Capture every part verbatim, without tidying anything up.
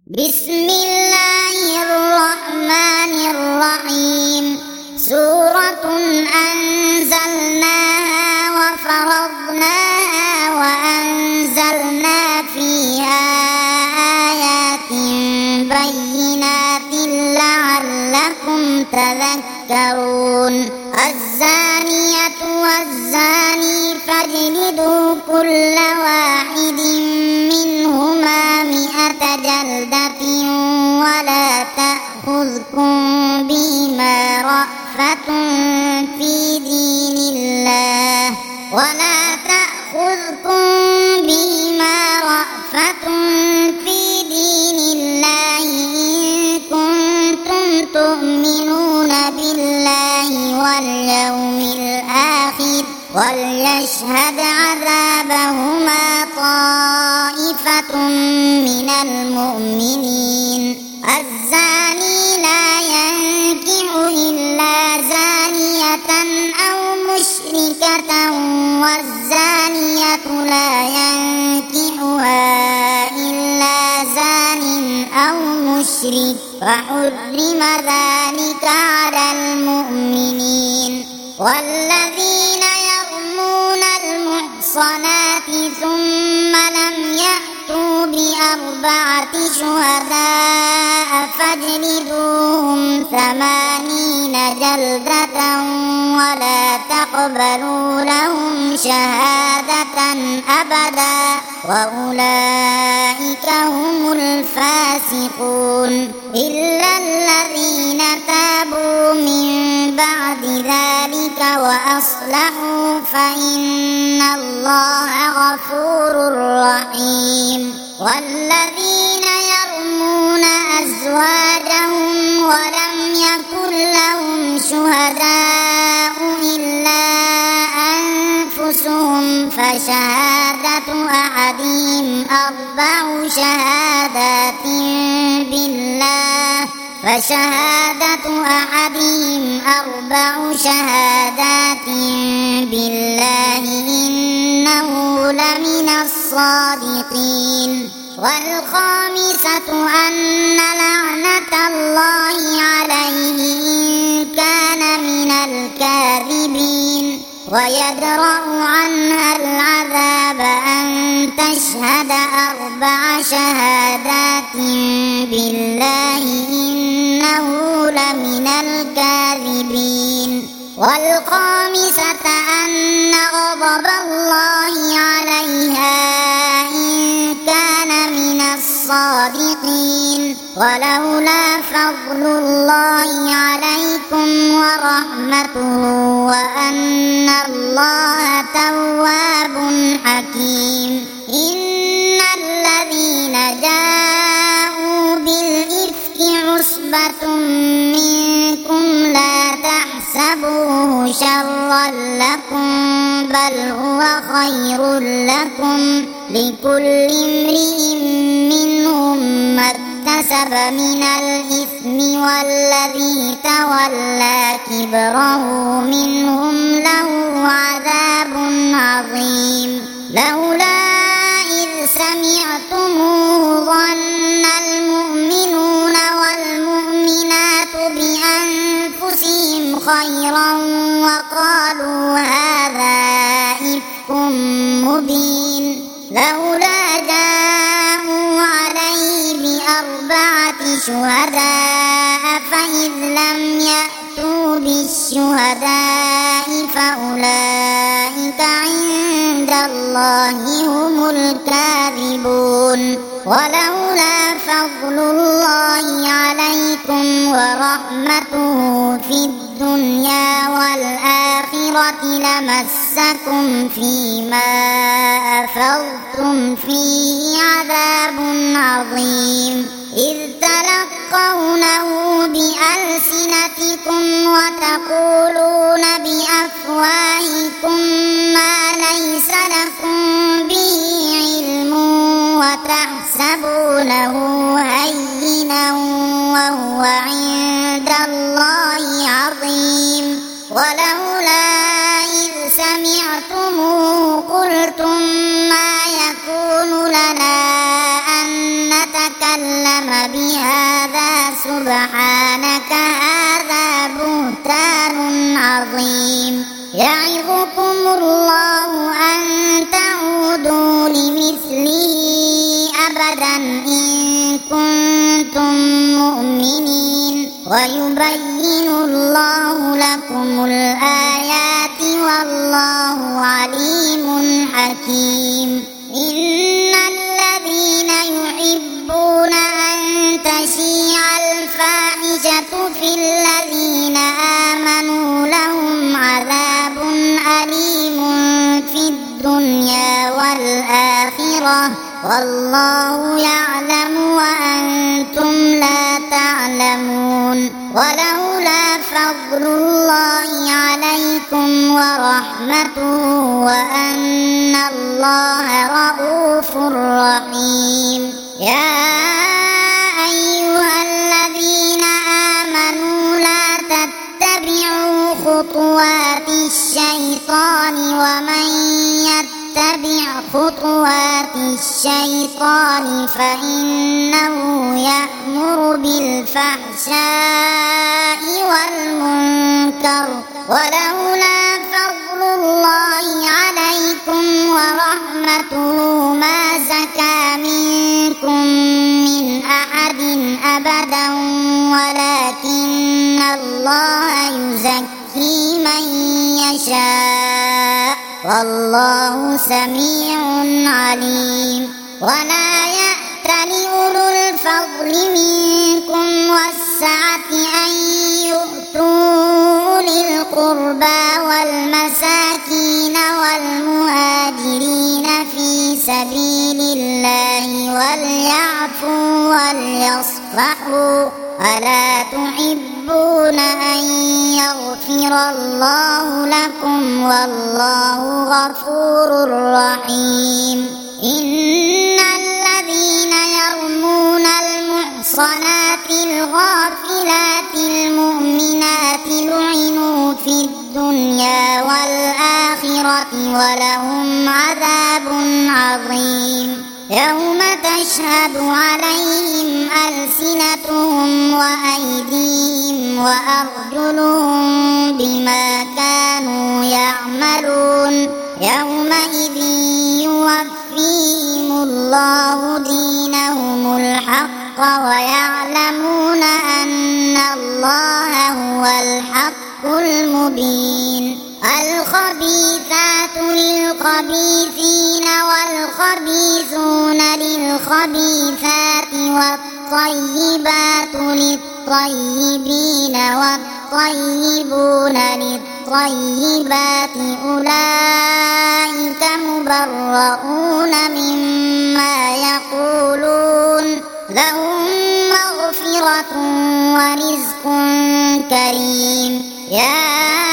بسم الله الرحمن الرحيم. سورة أنزلناها وفرضناها وأنزلنا فيها آيات بينات لعلكم تذكرون. الزانية والزاني فاجلدوا كل واحد منهما مئة جلدة ولا تأخذكم بهما رأفة في دين الله ولا تأخذكم بهما رأفة في دين الله إن كنتم تؤمنون بالله واليوم الآخر وليشهد عذابهما طائفة من المؤمنين. الزاني لا ينكح إلا زانية أو مشركة والزانية لا ينكحها إلا زان أو مشرك فحرم ذلك على المؤمنين. والذين يرمون المحصنات ثم لم يأتوا بأربعة شهداء فاجلدوهم ثمانين جلدة ولا تقبلوا لهم شهادة أبدا وأولئك هم الفاسقون. إلا الذين تابوا من بعد ذلك وأصلحوا فإن الله غفور رحيم. والذين يرمون أزواجهم ولم يكن لهم شهداء إلا أنفسهم فشهادة أحدهم أربع شهادات بالله فشهادة أحدهم أربع شهادات بالله إنه لمن الصادقين. والخامسة أن لعنة الله عليه إن كان من الكاذبين. ويدرأ عنها العذاب أن تشهد أربع شهادات بالله إنه لمن الكاذبين. والخامسة أن غضب الله عليها إن كان من الصادقين. ولولا فضل الله عليكم ورحمته وأن الله تواب حكيم. إن الذين جاءوا بالإفك عصبة منكم لا تحسبوه شرا لكم بل هو خير لكم لكل امرئ منهم ما اكتسب من الإثم والذي تولى كبره منهم له عذاب عظيم. لولا إذ سمعتموه ظن المؤمنون والمؤمنات بأنفسهم خيرا وقالوا هذا إفك مبين. لولا جاءوا عليه بأربعة شهداء فإذ لم يأتوا بالشهداء فأولئك عند الله هم الكاذبون. ولولا فضل الله عليكم ورحمته في الدنيا والآخرة لمسكم فيما أفضتم فيه عذاب عظيم. إذ تلقونه بألسنتكم وتقولون بأفواهكم ما ليس لكم به علم وتحسبونه هينا وهو عند الله عظيم. ولولا إذ سمعتموه قلتم ما يكون لنا أن نتكلم سبحانك هذا بهتان عظيم يعظكم الله أن تعودوا لمثله أبدا إن كنتم مؤمنين ويبين الله لكم الآيات والله عليم حكيم إن الذين يحبون أن تشيع الفاحشة في الذين آمنوا لهم عذاب أليم في الدنيا والآخرة والله يعلم وأنتم لا تعلمون ولولا فضل الله عليكم ورحمته وأن الله رؤوف رحيم يا أيها الذين آمنوا لا تتبعوا خطوات الشيطان ومن يتبع خطوات الشيطان فإنه يأمر بالفحشاء والمنكر ولولا فضل الله عليكم ورحمته ما زكى منكم من أحد أبدا ولكن الله يزكي من يشاء والله سميع عليم ولا يأتل أولو الفضل منكم والسعة أن يؤتوا أولي القربى والمساكين والمهاجرين في سبيل الله وليعفوا وليصفحوا ألا تحبون أن يغفر الله لكم والله غفور رحيم إن الذين يرمون المحصنات الغافلات المؤمنات لعنوا في الدنيا والآخرة ولهم عذاب عظيم يوم تشهد عليهم ألسنتهم وأيديهم وأرجلهم بما كانوا يعملون يومئذ يوفيهم الله دينهم الحق ويعلمون أن الله هو الحق المبين الخبيثات للخبيثين والخبيثون للخبيثات والطيبات للطيبين والطيبون للطيبات أولئك مبرؤون مما يقولون لهم مغفرة ورزق كريم يا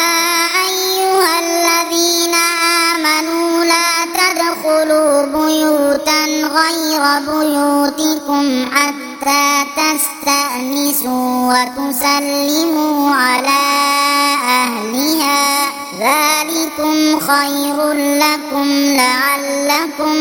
أيها الذين آمنوا لا تدخلوا بيوتا غير بيوتكم حتى تستأنسوا وتسلموا على أهلها ذلكم خير لكم لعلكم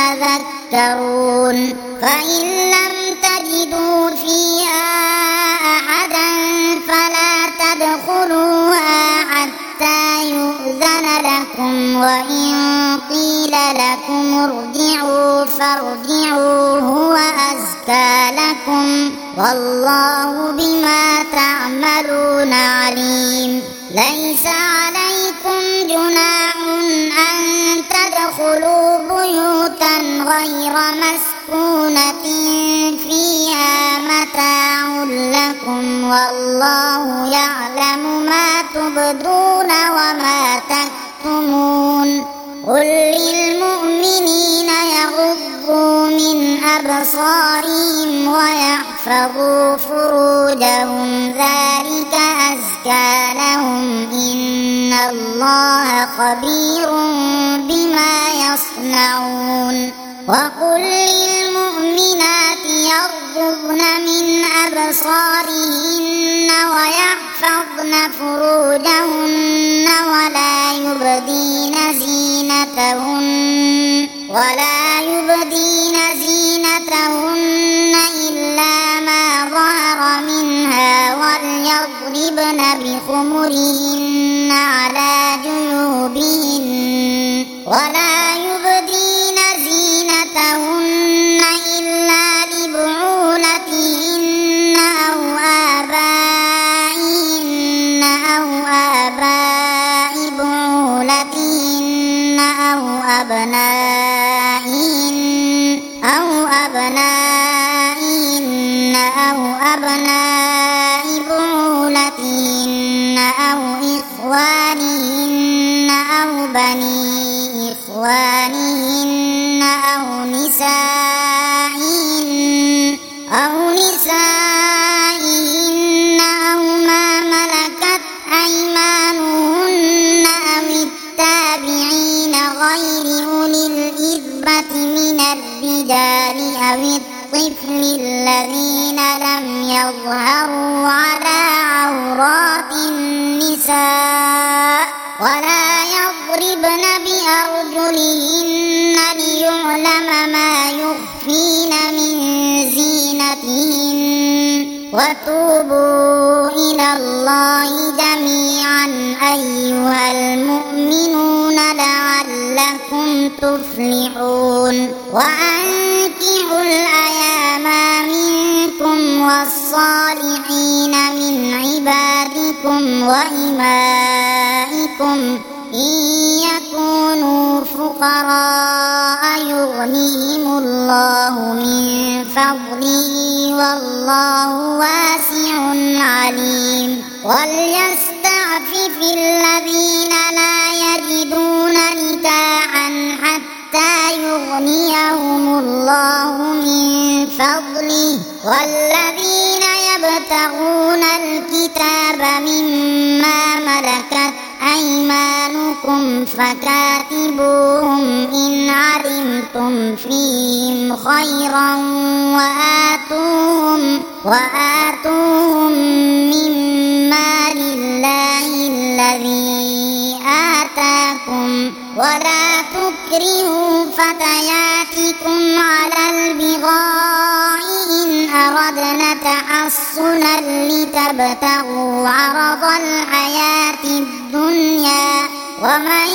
تذكرون فإن لم تجدوا فيها أحدا فلا تدخلوها حتى يؤذن لكم وإن قيل لكم ارجعوا فارجعوا هو أزكى لكم والله بما تعملون عليم ليس عليكم جناح أن تدخلوا بيوتا غير مسكونة فيها متاع لكم والله يعلم ما تبدون وما تكتمون قل للمؤمنين يغضوا من أبصارهم ويحفظوا فروجهم ذلك أزكى لهم إن الله خبير بما يصنعون وقل للمؤمنات يغضضن من أبصارهن ويحفظن فروجهن ولا يبدين زينتهن ولا يبدين زينتهن إلا ما ظهر منها بخمرهن على جيوبهن ولا يبدين زينتهن إلا لبعولتهن أو آبائهن أو آباء بعولتهن أو أبنائهن أو أبنائهن أو أبناء بعولتهن أو إخوانهن أو بني إخوانهن أو نسائهن أو نسائهن أو ما ملكت أيمانهن أو التابعين غير أولي الإربة من الرجال أو الطفل الذين لم يظهروا على عورات النساء ولا يضربن بأرجلهن ليعلم ما يخفين من زينتهن وتوبوا إلى الله جميعا أيها المؤمنون لعلكم تفلحون وأنكحوا الأيام منكم والصالحين من عبادكم وإمائكم إن يكونوا فقراء يغنيهم الله من فضله والله واسع عليم وليستعفف الذين لا يجدون نكاحا حتى يغنيهم الله من فضله والذين يبتغون الكتاب مما ملكت أيمانكم فكاتبوهم إن علمتم فيهم خيرا وآتوهم وآتوهم مما لله الذي آتاكم ولا تكرهوا فتياتكم على البغاء إن أردنا تحصنا لتبتغوا عرض الحياة الدنيا ومن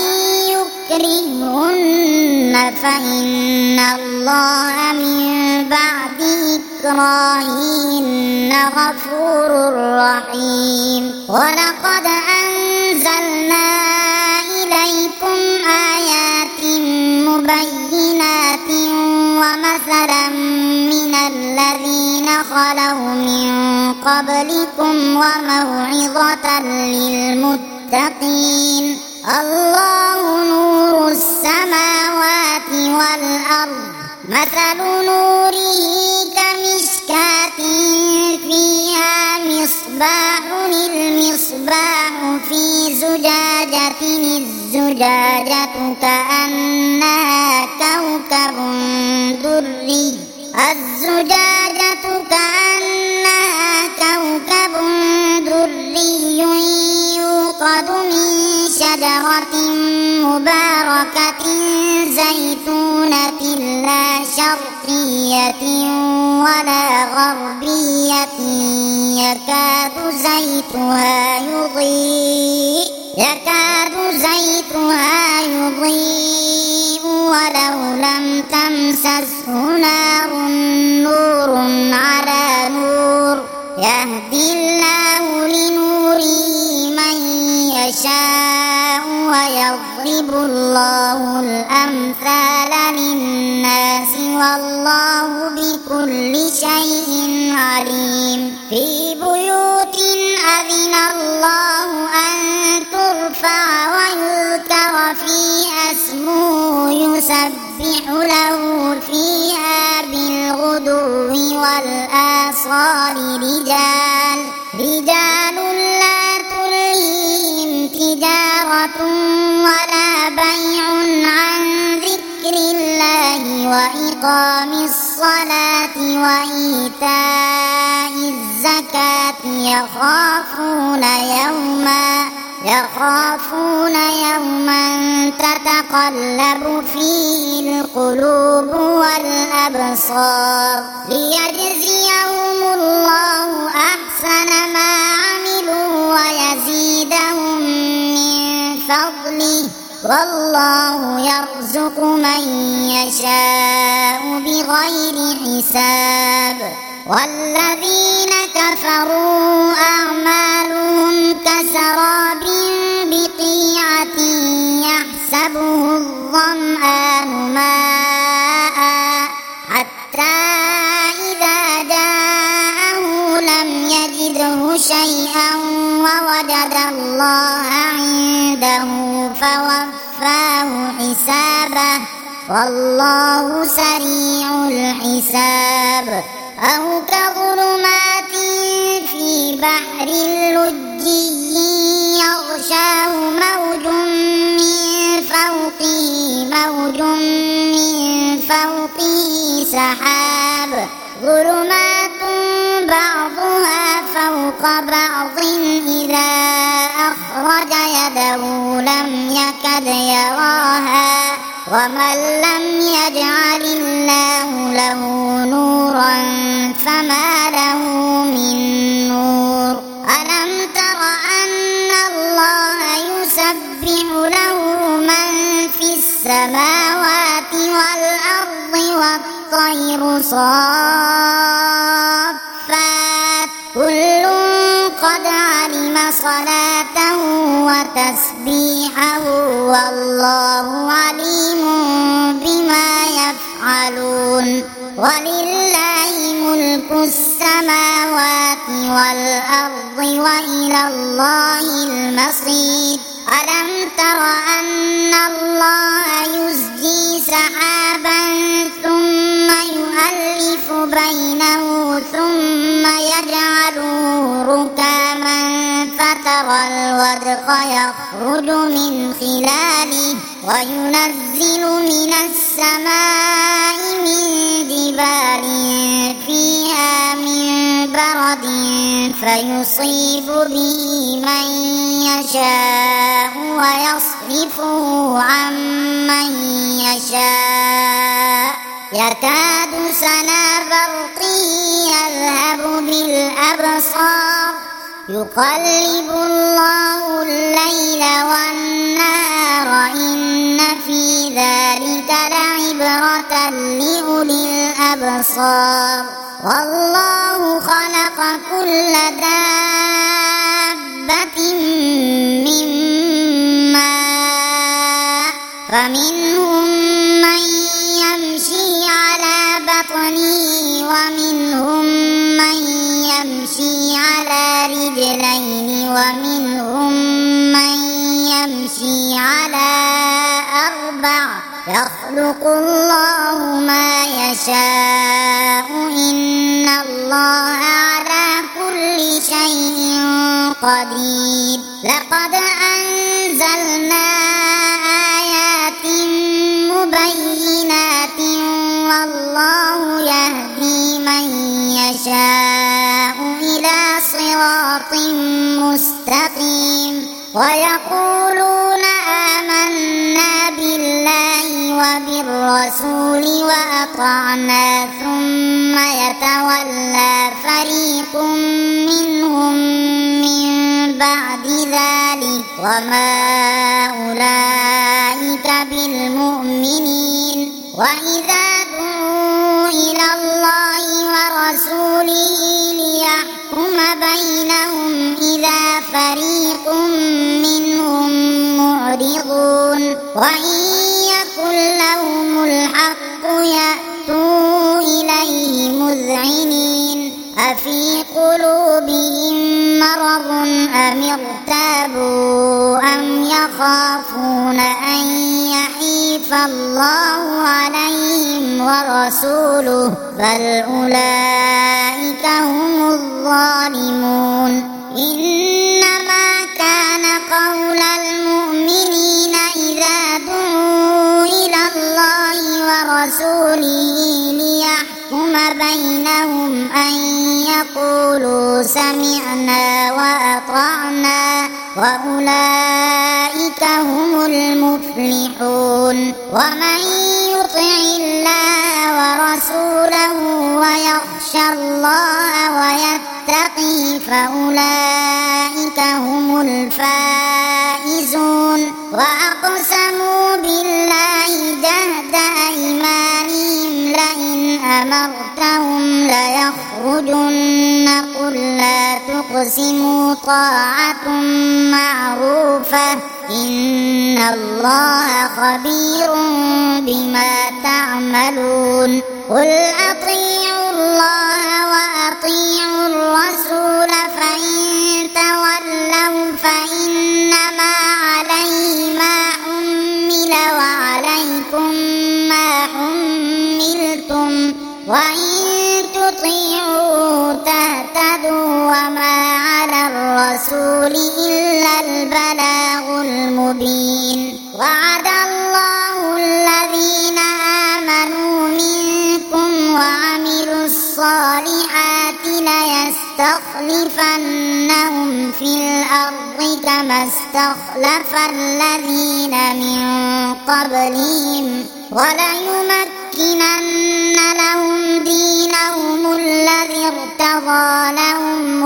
يكرهن فإن الله من بعد إكراههن غفور رحيم ولقد أنزلنا إليكم آيات مبينات ومثلا من الذين خلوا من قبلكم وموعظة للمتقين الله نور السماوات والأرض مثل نوره كمشكاة فيها مصباح المصباح في زجاجة الزجاجة كأنها كوكب دري الزجاجة كأنها كوكب دري يوقد من شجرة مباركة زيتونة لا شرقية ولا غربية يكاد زيتها يضيء يكاد زيتها يضيء ولو لم تمسسه نار نور على نور يهدي الله لنوره من يشاء ويضرب الله الأمثال للناس والله بكل شيء عليم في بيوت أذن الله أن ترفع ويذكر فيها اسمه يسبح له فيها بالغدو والآصال رجال رجال لا تلهيهم تجارة ولا بيع عن ذكر الله وإقام الصلاة وإيتاء الزكاة يخافون يوما يخافون يوما تتقلب فيه القلوب والأبصار ليجزيهم الله أحسن ما عملوا ويزيدهم والله يرزق من يشاء بغير حساب والذين كفروا أعمالهم كسراب بقيعة يحسبه الظمآن ماء حتى إذا جاءه لم يجده شيئا ووجد الله عنده فوفاه حسابه والله سريع الحساب أو كظلمات في بحر لجي يغشاه موج من فوقه موج من فوقه سحاب ظلمات بعضها فوق بعض إذا أخرج يده لم يكد يراها ومن لم يجعل الله له نورا فما له من نور ألم تر أن الله يسبح له من في السماوات والأرض والطير صافات كل قد علم صلاته وتسبيحه والله عليم بما يفعلون ولله ملك السماوات والأرض وإلى الله المصير ألم تر أن الله يزجي سحابا ثم يؤلف بينه ثم يجعله ركاما فترى الودق يخرج من خلاله وينزل من السماء من جبال فيها من برد فيصيب به من يشاء ويصرفه عن من يشاء يكاد سنا برقه يذهب بالأبصار يقلب الله الليل والنهار إن في ذلك لعبرة لأولي الأبصار والله خلق كل دابة من ماء فمنهم من يمشي على بطنه ومنهم من يمشي على رجلين ومنهم من يمشي على أربع يخلق الله ما يشاء إن الله على كل شيء قدير لقد أنزلنا آيات مبينات والله يهدي من يشاء إلى صراط مستقيم ويقولون آمنا بالله وبالرسول وأطعنا ثم يتولى فريق منهم من بعد ذلك وما أولئك بالمؤمنين وإذا دعوا إلى الله ورسوله ليحكم بينهم إذا فريق منهم معرضون وإن يكن لهم الحق يأتوا إليه مذعنين أفي قلوبهم مرض أم ارتابوا أم يخافون أن يحيف الله عليهم ورسوله بل أولئك هم الظالمون إنما كان قول المؤمنين إذا دعوا إلى الله ورسوله ليحكم بينهم أن يقولوا سمعنا وأطعنا وأولئك هم المفلحون ومن يطع الله ورسوله ويخشى الله ويتقي فأولئك هم الفائزون وأقسموا لتبدن قل لا تقسموا طاعة معروفة إن الله خبير بما تعملون قل أطيعوا الله وأطيعوا الرسول فإن تولوا فإنما عليه ما حمل وعليكم ما حملتم وإن تطيعوا تهتدوا وما على الرسول إلا البلاغ المبين وعد الله الذين آمنوا منكم وعملوا الصالحات ليستخلفنهم في الأرض كما استخلف الذين من قبلهم وليمكنن لهم دينهم الذي ارتضى لهم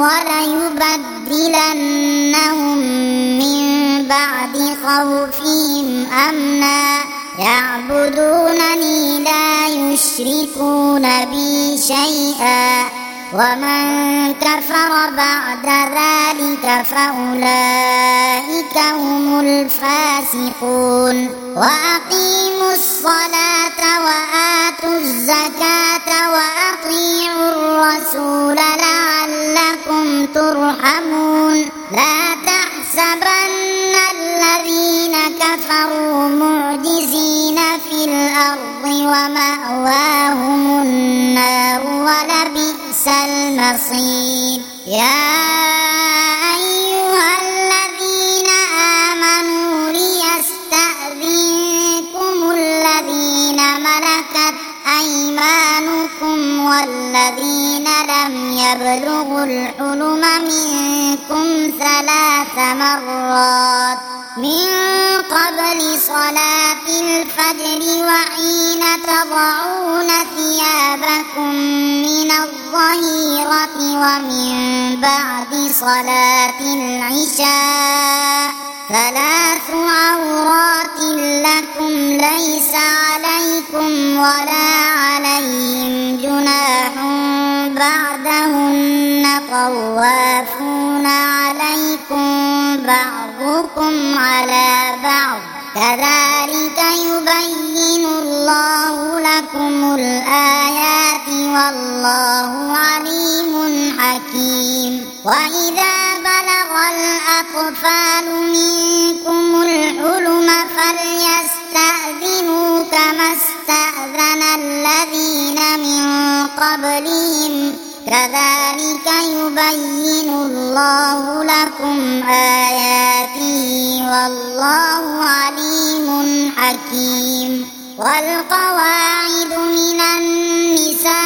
وليبدلنهم من بعد خوفهم أمنا يعبدونني لا يشركون بي شيئا ومن كفر بعد ذلك فأولئك هم الفاسقون وأقيموا الصلاة وآتوا الزكاة وأطيعوا الرسول لعلكم ترحمون لا تحسبن الذين كفروا معجزين في الأرض ومأواهم النار ولبئس المصير يا أيها الذين آمنوا ليستأذنكم الذين ملكت أيمانكم والذين لم يبلغوا الحلم منكم ثلاث مرات من قبل صلاة الفجر وحين تضعون ثيابكم من الظهيرة ومن بعد صلاة العشاء ثلاث عورات لكم ليس عليكم ولا عليهم جناح بعدهن طوافون عليكم بعضكم على بعض كذلك يبين الله لكم الآيات والله عليم حكيم وإذا بلغ الأطفال منكم الحلم فليستأذنوا كما استأذن الذين من قبلهم كذلك يبين الله لكم آياته والله عليم حكيم والقواعد من النساء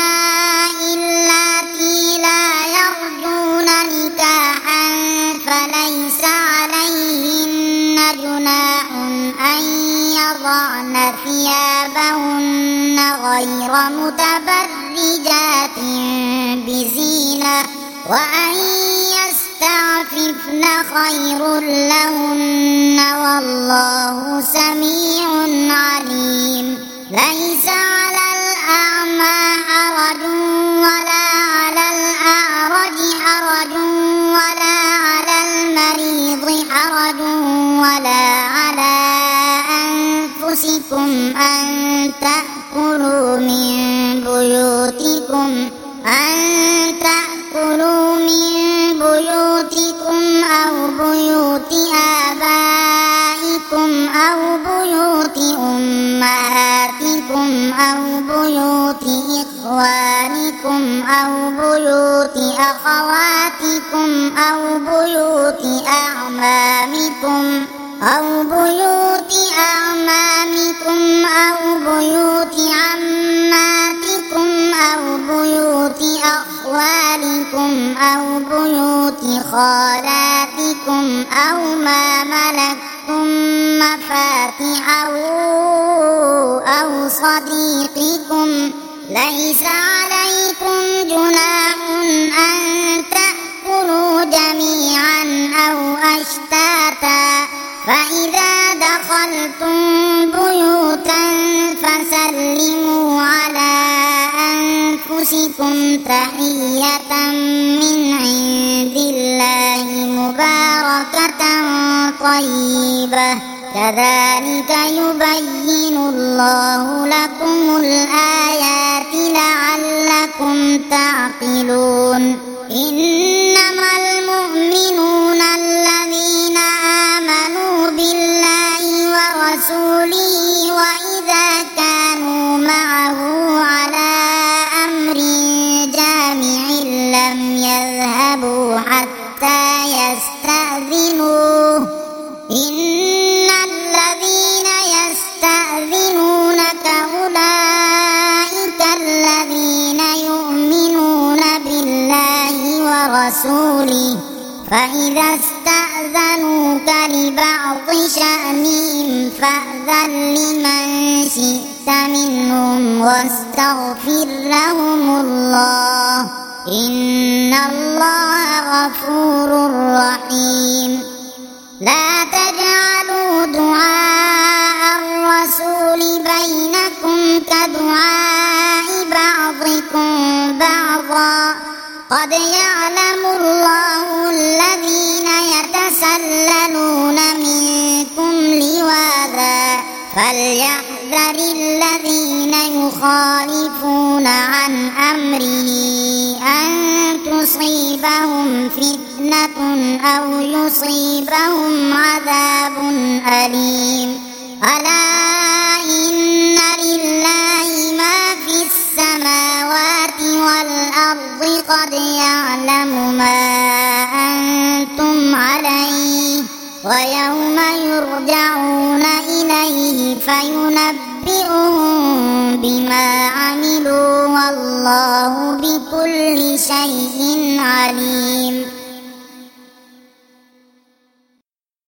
اللاتي لا يرجون نكاحا فليس عليهن جناح أن يضعن ثيابهن غير متبرجات بزينة وأن يستعففن خير لهن والله سميع عليم ليس على الأعمى حرج ولا على الأعرج حرج ولا على المريض حرج ولا على أنفسكم أن تأكلوا من بيوتكم أن تأكلوا من بيوتكم أو بيوت آبائكم أو بيوت أمهاتكم أو بيوت إخوانكم أو بيوت أخواتكم أو بيوت أعمامكم أو بيوت أعمامكم أو بيوت عماتكم أو بيوت أخوالكم أو بيوت خالاتكم أو ما ملكتم مفاتحه أو صديقكم ليس عليكم جناح أن تأكلوا جميعا أو أشتاتا فإذا دخلتم بيوتا فسلموا على أنفسكم تحية من عند الله مباركة طيبة كذلك يبين الله لكم الآيات لعلكم تعقلون إنما المؤمنون الذين آمنوا بالله ورسوله وإذا كانوا معه على أمر جامع لم يذهبوا حتى يستأذنوه إن الذين يستأذنونك أولئك الذين يؤمنون بالله ورسوله فإذا استأذنوك لبعض شأنهم فأذن لمن شئت منهم واستغفر لهم الله إن الله غفور رحيم لا تجعلوا دعاء الرسول بينكم كدعاء بعضكم بعضا قد يعلم الله الذين يتسللون منكم لواذا فليحذر الذين يخالفون عن أمره أن تصيبهم فتنة أو يصيبهم عذاب أليم ألا إن لله ما في السماوات والأرض قد يعلم ما أنتم عليه ويوم يرجعون إليه فينبئهم بما عملوا والله بكل شيء عليم